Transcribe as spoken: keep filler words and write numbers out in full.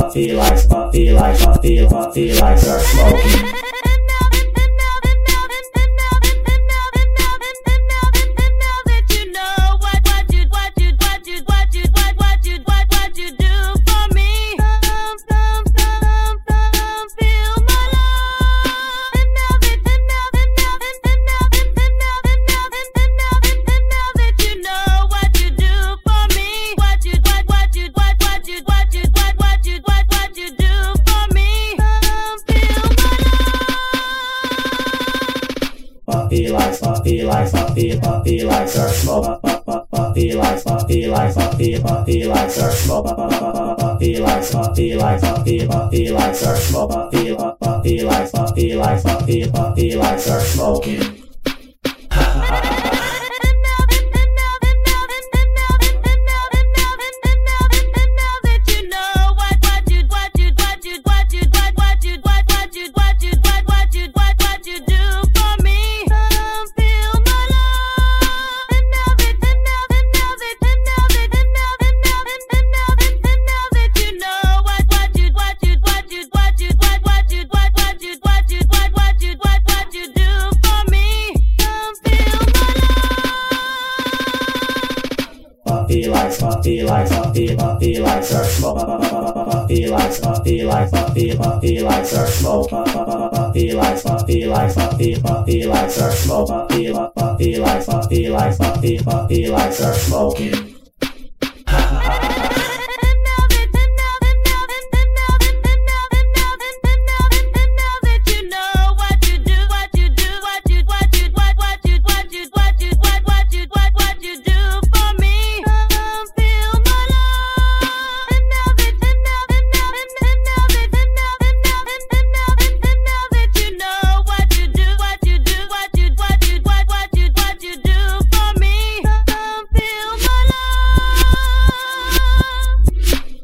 puffy likes, puffy likes, puffy, puffy likes her smoking. Puffy likes, puffy likes, puffy, puffy likes her smoke. Puffy likes, puffy likes, puffy, puffy likes her smoke. Puffy likes, puffy likes, puffy, puffy likes her smoke. Puffy, puffy likes, puffy likes, puffy, puffy likes her smoking. Puffy likes, puffy likes, puffy, puffy likes her smoke. Puffy likes, puffy likes, puffy, puffy likes her smoke. Puffy likes, puffy likes, puffy, puffy likes her smoke. Puffy, puffy likes, puffy likes, puffy, puffy likes her smoking.